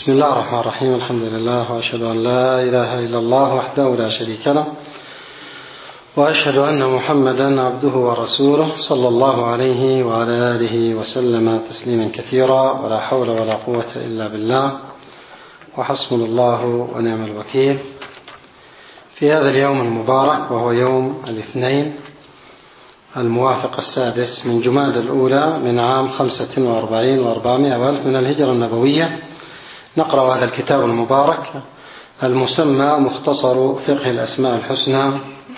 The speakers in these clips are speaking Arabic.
بسم الله الرحمن الرحيم. الحمد لله، وأشهد أن لا إله إلا الله وحده لا شريك له، وأشهد أن محمدا عبده ورسوله صلى الله عليه وعلى آله وسلم تسليما كثيرا، ولا حول ولا قوة إلا بالله، وحسبنا الله ونعم الوكيل. في هذا اليوم المبارك، وهو يوم الاثنين الموافق 6 من جمادى الأولى من عام 45 و400 وألف من الهجرة النبوية، نقرأ هذا الكتاب المبارك المسمى مختصر فقه الأسماء الحسنى،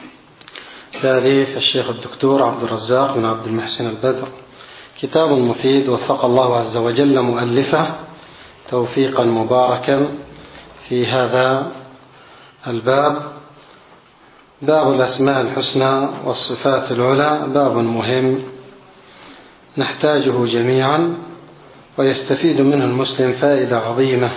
تأليف الشيخ الدكتور عبد الرزاق بن عبد المحسن البدر. كتاب مفيد وفق الله عز وجل مؤلفه توفيقا مباركا في هذا الباب، باب الأسماء الحسنى والصفات العلى. باب مهم نحتاجه جميعا، ويستفيد منه المسلم فائدة عظيمة.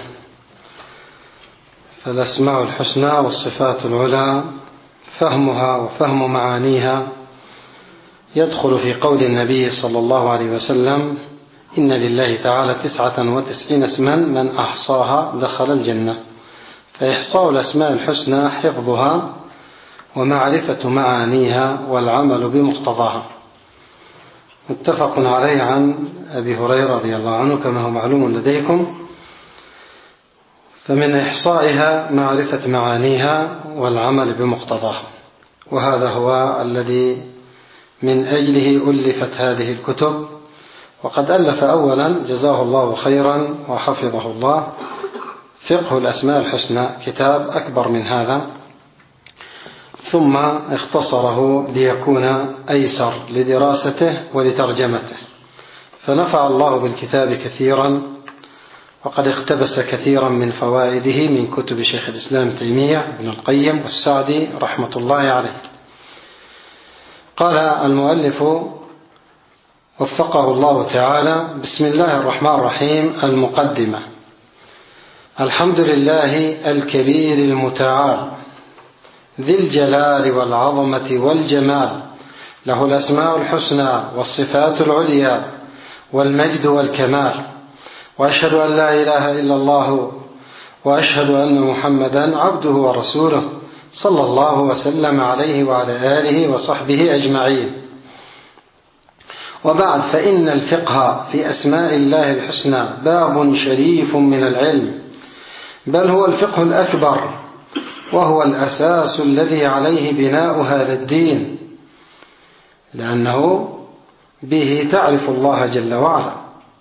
فالأسماء الحسنى والصفات العلى فهمها وفهم معانيها يدخل في قول النبي صلى الله عليه وسلم: إن لله تعالى 99 اسما من أحصاها دخل الجنة. فإحصاء الأسماء الحسنى حفظها ومعرفة معانيها والعمل بمقتضاها. متفق عليه عن أبي هريرة رضي الله عنه كما هو معلوم لديكم. فمن إحصائها معرفة معانيها والعمل بمقتضاها، وهذا هو الذي من أجله ألفت هذه الكتب. وقد ألف أولا جزاه الله خيرا وحفظه الله فقه الأسماء الحسنى، كتاب أكبر من هذا، ثم اختصره ليكون أيسر لدراسته ولترجمته، فنفع الله بالكتاب كثيرا، وقد اقتبس كثيرا من فوائده من كتب شيخ الإسلام تيمية ابن القيم والسعدي رحمة الله عليه. قال المؤلف وفقه الله تعالى: بسم الله الرحمن الرحيم. المقدمة. الحمد لله الكبير المتعال ذي الجلال والعظمة والجمال، له الأسماء الحسنى والصفات العليا والمجد والكمال، وأشهد أن لا إله إلا الله، وأشهد أن محمدا عبده ورسوله صلى الله وسلم عليه وعلى آله وصحبه أجمعين. وبعد، فإن الفقه في أسماء الله الحسنى باب شريف من العلم، بل هو الفقه الأكبر، وهو الأساس الذي عليه بناء هذا الدين، لأنه به تعرف الله جل وعلا،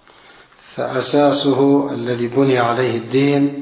فأساسه الذي بني عليه الدين،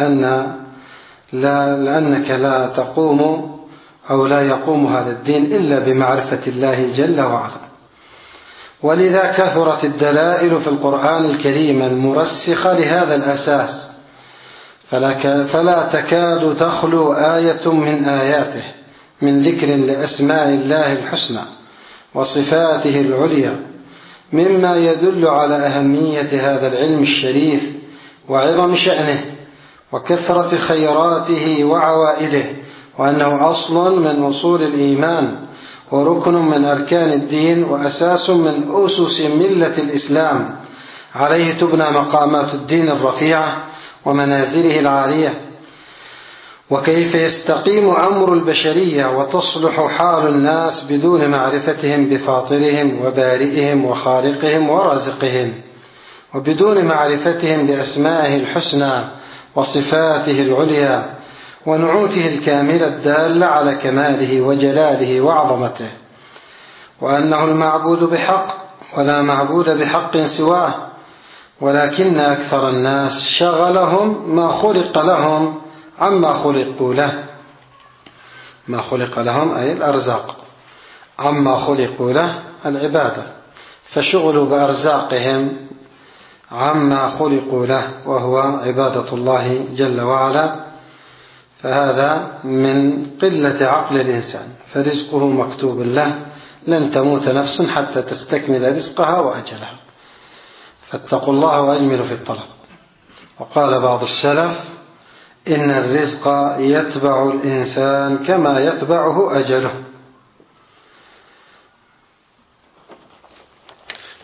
لأنك لا تقوم أو لا يقوم هذا الدين إلا بمعرفة الله جل وعلا. ولذا كثرت الدلائل في القرآن الكريم المرسخة لهذا الأساس، فلا تكاد تخلو آية من آياته من ذكر لأسماء الله الحسنى وصفاته العليا، مما يدل على أهمية هذا العلم الشريف وعظم شأنه وكثرة خيراته وعوائده، وأنه أصل من أصول الإيمان وركن من أركان الدين وأساس من أسس ملة الإسلام، عليه تبنى مقامات الدين الرفيعة ومنازله العالية. وكيف يستقيم أمر البشرية وتصلح حال الناس بدون معرفتهم بفاطرهم وبارئهم وخالقهم ورازقهم، وبدون معرفتهم بأسمائه الحسنى وصفاته العليا ونعوته الكاملة الدالة على كماله وجلاله وعظمته، وأنه المعبود بحق ولا معبود بحق سواه، ولكن أكثر الناس شغلهم ما خلق لهم عما خلقوا له. ما خلق لهم أي الأرزاق، عما خلقوا له العبادة، فشغلوا بأرزاقهم عما خلقوا له، وهو عبادة الله جل وعلا. فهذا من قلة عقل الإنسان، فرزقه مكتوب له، لن تموت نفس حتى تستكمل رزقها وأجلها، فاتقوا الله وأجملوا في الطلب. وقال بعض السلف: إن الرزق يتبع الإنسان كما يتبعه أجله.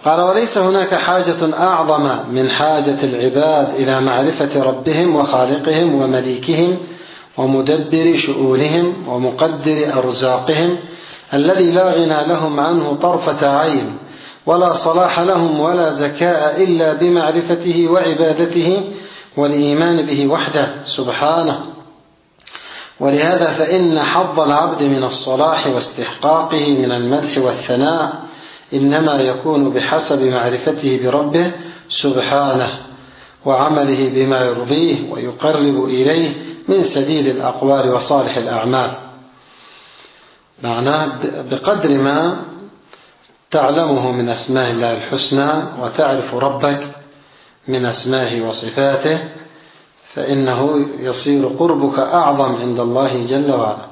قال: وليس هناك حاجة أعظم من حاجة العباد إلى معرفة ربهم وخالقهم ومليكهم ومدبر شؤونهم ومقدر أرزاقهم الذي لا غنى لهم عنه طرفة عين ولا صلاح لهم ولا زكاء إلا بمعرفته وعبادته والإيمان به وحده سبحانه. ولهذا فإن حظ العبد من الصلاح واستحقاقه من المدح والثناء إنما يكون بحسب معرفته بربه سبحانه وعمله بما يرضيه ويقرب إليه من سديد الأقوال وصالح الأعمال. معناه بقدر ما تعلمه من أسماء الله الحسنى وتعرف ربك من أسمائه وصفاته فإنه يصير قربك أعظم عند الله جل وعلا.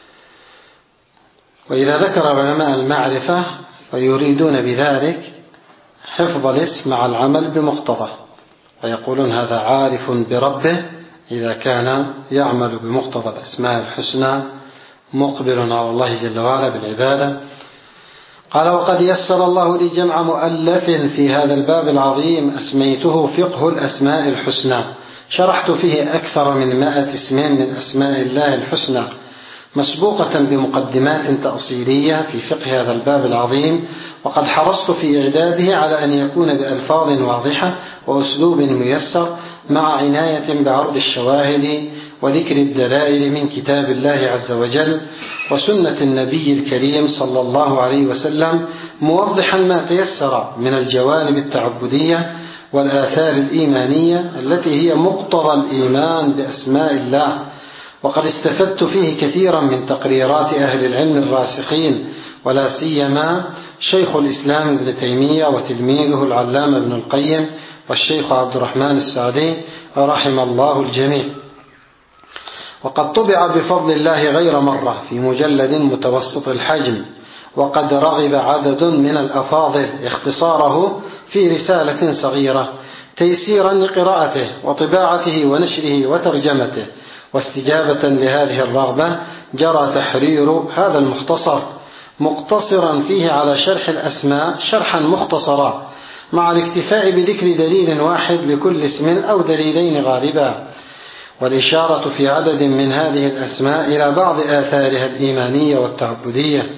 وإذا ذكر علماء المعرفة فيريدون بذلك حفظ الاسم مع العمل بمقتضاه، ويقولون هذا عارف بربه إذا كان يعمل بمقتضى الأسماء الحسنى مقبل على الله جل وعلا بالعبادة. قال: وقد يسر الله لي جمع مؤلف في هذا الباب العظيم أسميته فقه الأسماء الحسنى، شرحت فيه أكثر من 100 اسم من أسماء الله الحسنى مسبوقة بمقدمات تأصيلية في فقه هذا الباب العظيم، وقد حرصت في إعداده على أن يكون بألفاظ واضحة وأسلوب ميسر مع عناية بعرض الشواهد وذكر الدلائل من كتاب الله عز وجل وسنة النبي الكريم صلى الله عليه وسلم، موضحا ما تيسر من الجوانب التعبدية والآثار الإيمانية التي هي مقتضى الإيمان بأسماء الله. وقد استفدت فيه كثيرا من تقريرات أهل العلم الراسخين، ولا سيما شيخ الإسلام ابن تيمية وتلميذه العلامة ابن القيم والشيخ عبد الرحمن السعدي رحم الله الجميع. وقد طبع بفضل الله غير مرة في مجلد متوسط الحجم، وقد رغب عدد من الأفاضل اختصاره في رسالة صغيرة تيسيرا لقراءته وطباعته ونشره وترجمته. واستجابة لهذه الرغبة جرى تحرير هذا المختصر مقتصرا فيه على شرح الأسماء شرحا مختصرا مع الاكتفاء بذكر دليل واحد لكل اسم أو دليلين غالبا، والإشارة في عدد من هذه الأسماء إلى بعض آثارها الإيمانية والتعبدية.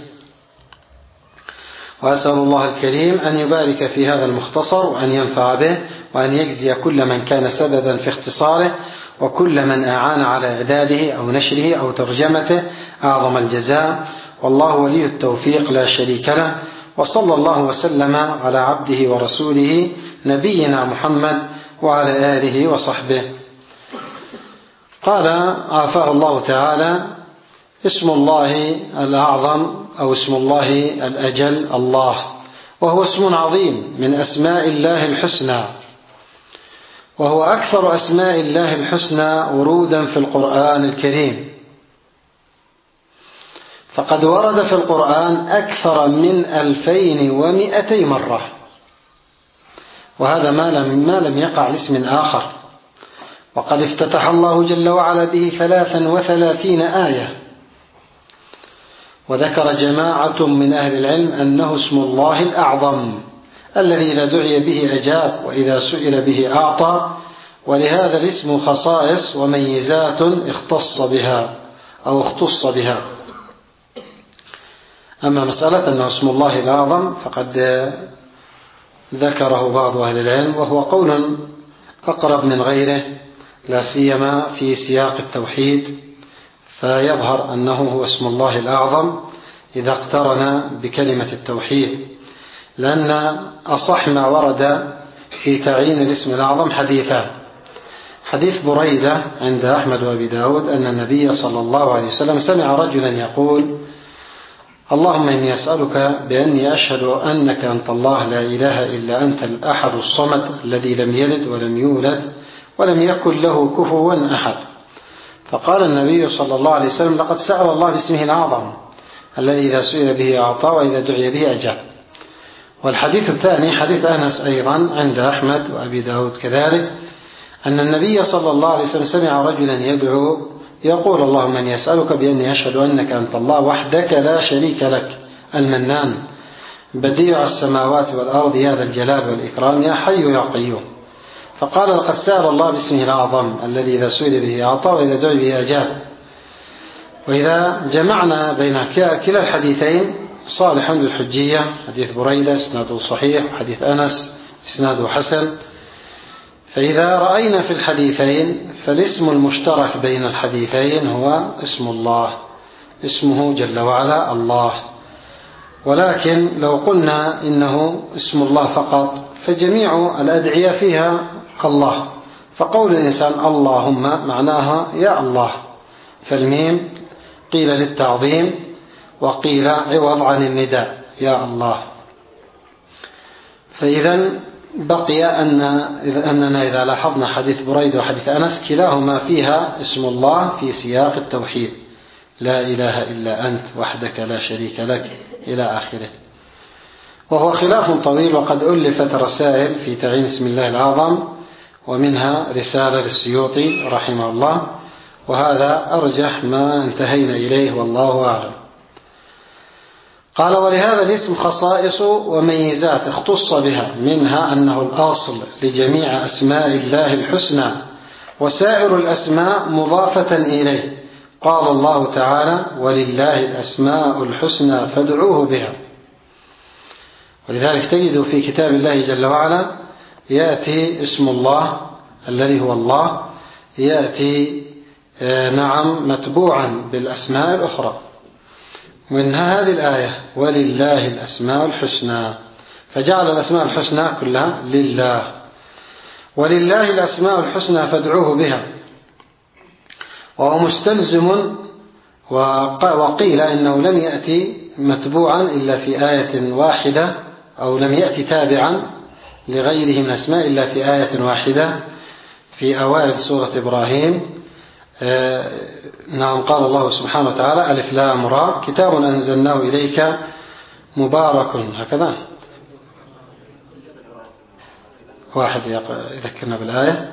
وأسأل الله الكريم أن يبارك في هذا المختصر وأن ينفع به، وأن يجزي كل من كان سببا في اختصاره وكل من أعان على إعداده أو نشره أو ترجمته أعظم الجزاء. والله ولي التوفيق لا شريك له، وصلى الله وسلم على عبده ورسوله نبينا محمد وعلى آله وصحبه. قال عافاه الله تعالى: اسم الله الأعظم أو اسم الله الأجل الله، وهو اسم عظيم من أسماء الله الحسنى، وهو أكثر أسماء الله الحسنى ورودا في القرآن الكريم، فقد ورد في القرآن أكثر من 2200 مرة، وهذا ما لم يقع لاسم آخر. وقد افتتح الله جل وعلا به 33 آية. وذكر جماعة من أهل العلم أنه اسم الله الأعظم الذي إذا دعي به أجاب وإذا سئل به أعطى، ولهذا الاسم خصائص وميزات اختص بها. أما مسألة أنه اسم الله الأعظم فقد ذكره بعض أهل العلم، وهو قول أقرب من غيره، لا سيما في سياق التوحيد، فيظهر أنه هو اسم الله الأعظم إذا اقترن بكلمة التوحيد، لأن أصح ما ورد في تعيين الاسم الأعظم حديثان: حديث بريدة عند أحمد وأبي داود أن النبي صلى الله عليه وسلم سمع رجلا يقول: اللهم إني أسألك بأني أشهد أنك أنت الله لا إله إلا أنت الأحد الصمد الذي لم يلد ولم يولد ولم يكن له كفوا أحد. فقال النبي صلى الله عليه وسلم: لقد سأل الله باسمه الأعظم الذي إذا سئل به أعطى وإذا دعي به أجاب. والحديث الثاني حديث أنس أيضا عند أحمد وأبي داود كذلك، أن النبي صلى الله عليه وسلم سمع رجلا يدعو يقول: اللهم إني أسألك بأني أشهد أنك أنت الله وحدك لا شريك لك المنان بديع السماوات والأرض يا ذا الجلال والإكرام يا حي يا قيوم. فقال لقد سأل الله باسمه الأعظم الذي إذا سئل به أعطى وإذا دعي به أجاب. وإذا جمعنا بين كلا الحديثين صالح للحجية، حديث بريدة اسناده صحيح، وحديث أنس اسناده حسن، فإذا رأينا في الحديثين فالاسم المشترك بين الحديثين هو اسم الله، اسمه جل وعلا الله. ولكن لو قلنا إنه اسم الله فقط فجميع الأدعية فيها الله، فقول الإنسان اللهم معناها يا الله، فالميم قيل للتعظيم وقيل عوض عن النداء يا الله. فإذا بقي أننا إذا لاحظنا حديث بريدة وحديث أنس كلاهما فيها اسم الله في سياق التوحيد، لا إله إلا أنت وحدك لا شريك لك إلى آخره. وهو خلاف طويل، وقد ألفت رسائل في تعيين اسم الله الأعظم، ومنها رسالة للسيوطي رحمه الله، وهذا أرجح ما انتهينا إليه والله أعلم. قال ولهذا الاسم خصائص وميزات اختص بها، منها أنه الأصل لجميع أسماء الله الحسنى، وسائر الأسماء مضافة إليه. قال الله تعالى ولله الأسماء الحسنى فادعوه بها. ولذلك تجد في كتاب الله جل وعلا يأتي اسم الله الذي هو الله، يأتي متبوعا بالأسماء الأخرى، ومنها هذه الآية ولله الأسماء الحسنى، فجعل الأسماء الحسنى كلها لله. ولله الأسماء الحسنى فادعوه بها، وهو مستلزم. وقيل إنه لم يأتي متبوعا إلا في آية واحدة، أو لم يأتي تابعا لغيره من أسماء إلا في آية واحدة في أوائل سورة إبراهيم. نعم، قال الله سبحانه وتعالى ألف لام را كتاب أنزلناه إليك مبارك، هكذا واحد يذكرنا بالآية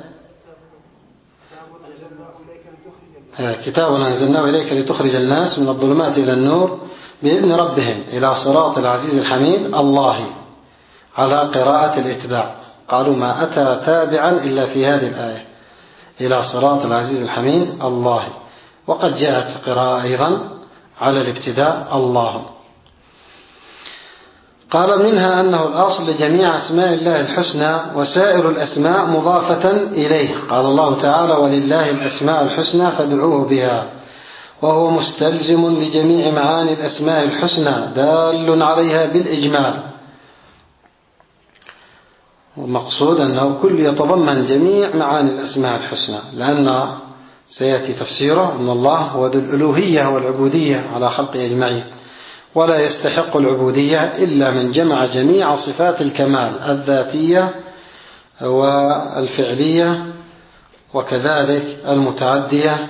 كتاب أنزلناه إليك لتخرج الناس من الظلمات إلى النور بإذن ربهم إلى صراط العزيز الحميد الله، على قراءة الإتباع. قالوا ما أتى تابعا إلا في هذه الآية إلى صراط العزيز الحميد الله. وقد جاءت قراءة أيضا على الابتداء الله. قال منها أنه الأصل لجميع أسماء الله الحسنى، وسائر الأسماء مضافة إليه. قال الله تعالى ولله الأسماء الحسنى فادعوه بها، وهو مستلزم لجميع معاني الأسماء الحسنى دال عليها بالإجمال. والمقصود أنه كل يتضمن جميع معاني الأسماء الحسنى، لأن سيأتي تفسيره أن الله هو ذو الألوهية والعبودية على خلقه أجمعين، ولا يستحق العبودية إلا من جمع جميع صفات الكمال الذاتية والفعلية، وكذلك المتعدية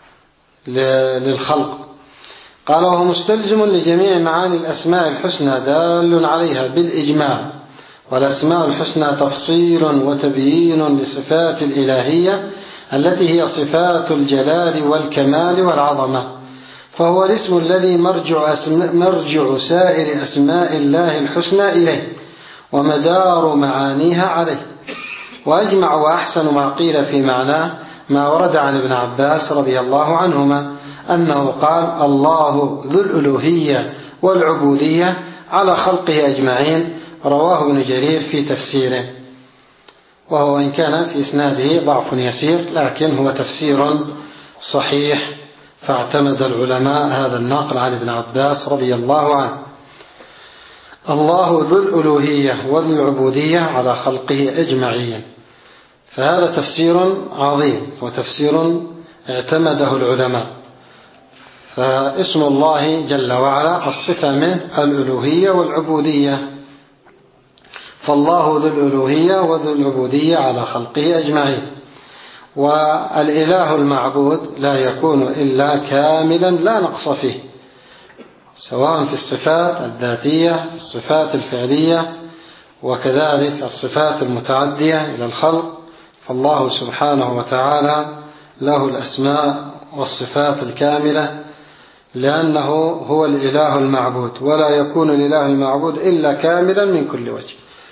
للخلق. قال وهو مستلزم لجميع معاني الأسماء الحسنى دال عليها بالإجمال. والأسماء الحسنى تفصيل وتبيين لصفات الإلهية التي هي صفات الجلال والكمال والعظمة، فهو الاسم الذي مرجع سائر أسماء الله الحسنى إليه، ومدار معانيها عليه. وأجمع وأحسن ما قيل في معناه ما ورد عن ابن عباس رضي الله عنهما أنه قال الله ذو الألوهية والعبودية على خلقه أجمعين، رواه ابن جرير في تفسيره، وهو إن كان في إسناده ضعف يسير لكن هو تفسير صحيح، فاعتمد العلماء هذا النقل عن ابن عباس رضي الله عنه. الله ذو الألوهية والعبودية على خلقه أجمعين، فهذا تفسير عظيم وتفسير اعتمده العلماء. فاسم الله جل وعلا الصفة منه الألوهية والعبودية، فالله ذو الألوهية وذو العبودية على خلقه أجمعين. والإله المعبود لا يكون إلا كاملا لا نقص فيه، سواء في الصفات الذاتية الصفات الفعلية وكذلك الصفات المتعدية إلى الخلق. فالله سبحانه وتعالى له الأسماء والصفات الكاملة لأنه هو الإله المعبود، ولا يكون الإله المعبود إلا كاملا من كل وجه.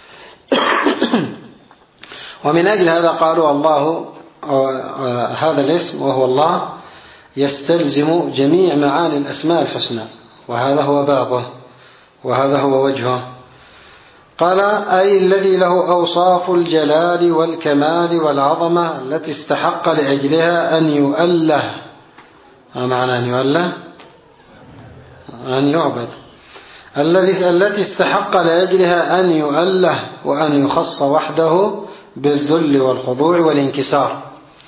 ومن أجل هذا قالوا الله هذا الاسم وهو الله يستلزم جميع معاني الأسماء الحسنى، وهذا هو بابه وهذا هو وجهه. قال أي الذي له أوصاف الجلال والكمال والعظمة التي استحق لأجلها أن يؤله. ما معنى أن يؤله؟ أن يعبد. التي استحق لأجلها أن يؤله وأن يخص وحده بالذل والخضوع والانكسار.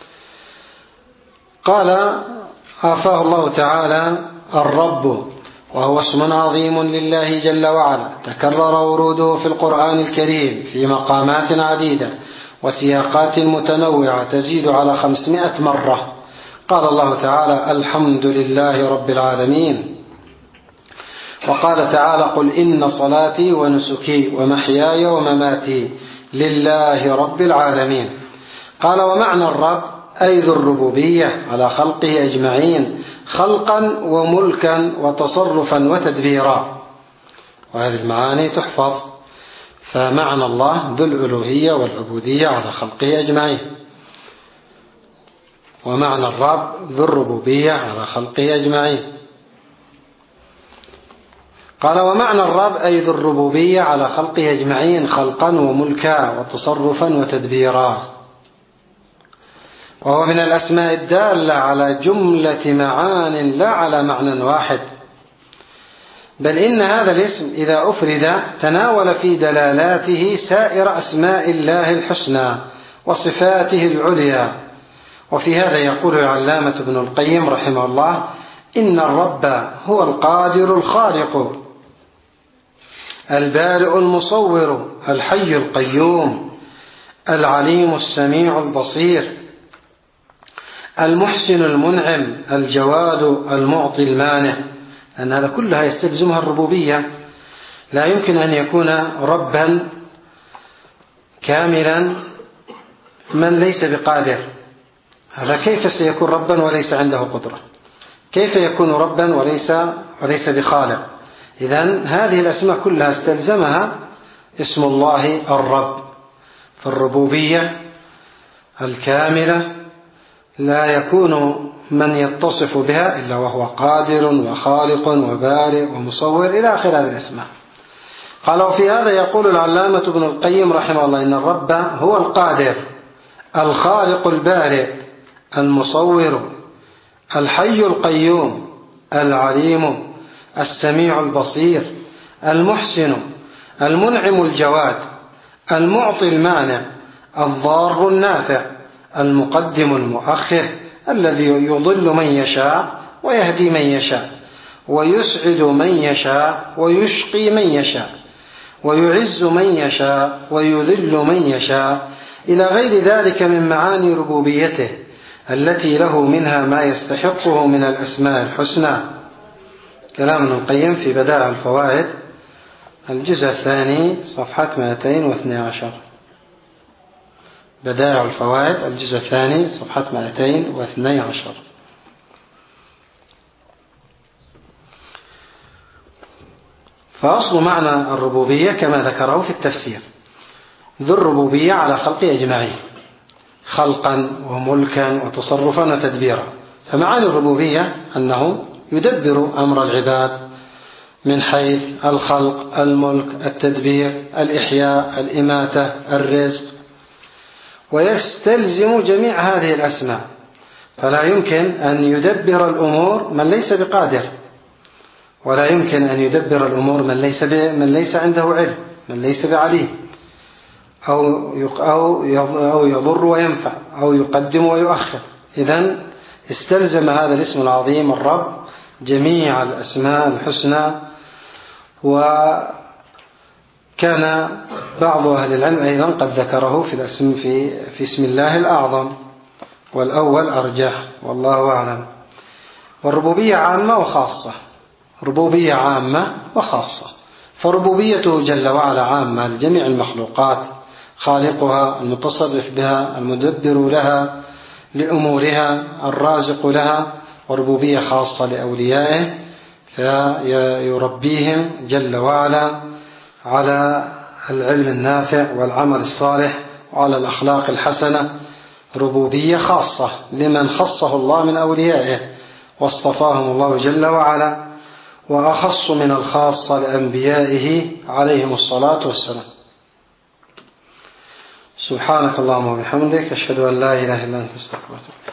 قال عافاه الله تعالى الرب، وهو اسم عظيم لله جل وعلا، تكرر وروده في القرآن الكريم في مقامات عديدة وسياقات متنوعة تزيد على 500 مرة. قال الله تعالى الحمد لله رب العالمين. وقال تعالى قل إن صلاتي ونسكي ومحياي ومماتي لله رب العالمين. قال ومعنى الرب أي ذو الربوبية على خلقه أجمعين، خلقا وملكا وتصرفا وتدبيرا. وهذه المعاني تحفظ. فمعنى الله ذو الألوهية والعبودية على خلقه أجمعين، ومعنى الرب ذو الربوبية على خلقه أجمعين. قال ومعنى الرب أي ذو الربوبية على خلقه أجمعين، خلقا وملكا وتصرفا وتدبيرا. وهو من الأسماء الدالة على جملة معان لا على معنى واحد، بل إن هذا الاسم إذا أفرد تناول في دلالاته سائر أسماء الله الحسنى وصفاته العليا. وفي هذا يقول العلامة ابن القيم رحمه الله إن الرب هو القادر الخالق البارئ المصور الحي القيوم العليم السميع البصير المحسن المنعم الجواد المعطي المانع. أن هذا كلها يستلزمها الربوبية. لا يمكن أن يكون ربا كاملا من ليس بقادر. هذا كيف سيكون ربا وليس عنده قدرة؟ كيف يكون ربا وليس بخالق؟ إذن هذه الأسماء كلها استلزمها اسم الله الرب. فالربوبية الكاملة لا يكون من يتصف بها إلا وهو قادر وخالق وبارئ ومصور إلى آخر هذه الأسماء. قال وفي هذا يقول العلامة ابن القيم رحمه الله إن الرب هو القادر الخالق البارئ المصور الحي القيوم العليم السميع البصير المحسن المنعم الجواد المعطي المانع الضار النافع المقدم المؤخر الذي يضل من يشاء ويهدي من يشاء ويسعد من يشاء ويشقي من يشاء ويعز من يشاء ويذل من يشاء إلى غير ذلك من معاني ربوبيته التي له منها ما يستحقه من الأسماء الحسنى. كلام ابن القيم في بدائع الفوائد الجزء الثاني صفحة 212. بدائع الفوائد الجزء الثاني صفحة 212. فأصل معنى الربوبية كما ذكره في التفسير ذو الربوبية على خلقه أجمعين، خلقا وملكا وتصرفا وتدبيرا. فمعاني الربوبية أنه يدبر أمر العباد من حيث الخلق الملك التدبير الإحياء الإماتة الرزق، ويستلزم جميع هذه الأسماء. فلا يمكن أن يدبر الأمور من ليس بقادر، ولا يمكن أن يدبر الأمور من ليس عنده علم، من ليس بعليم، أو يضر وينفع أو يقدم ويؤخر. إذن استلزم هذا الاسم العظيم الرب جميع الأسماء الحسنى. وكان بعض أهل العلم أيضا قد ذكره في اسم الله الأعظم، والأول أرجح والله أعلم. والربوبية عامة وخاصة، ربوبية عامة وخاصة. فربوبيته جل وعلا عامة لجميع المخلوقات، خالقها المتصرف بها المدبر لها لأمورها الرازق لها. وربوبية خاصة لأوليائه، فيربيهم جل وعلا على العلم النافع والعمل الصالح وعلى الأخلاق الحسنة. ربوبية خاصة لمن خصه الله من أوليائه واصطفاهم الله جل وعلا، وأخص من الخاصة لأنبيائه عليهم الصلاة والسلام. سبحانك اللهم وبحمدك، أشهد أن لا إله إلا أنت، استغفرك.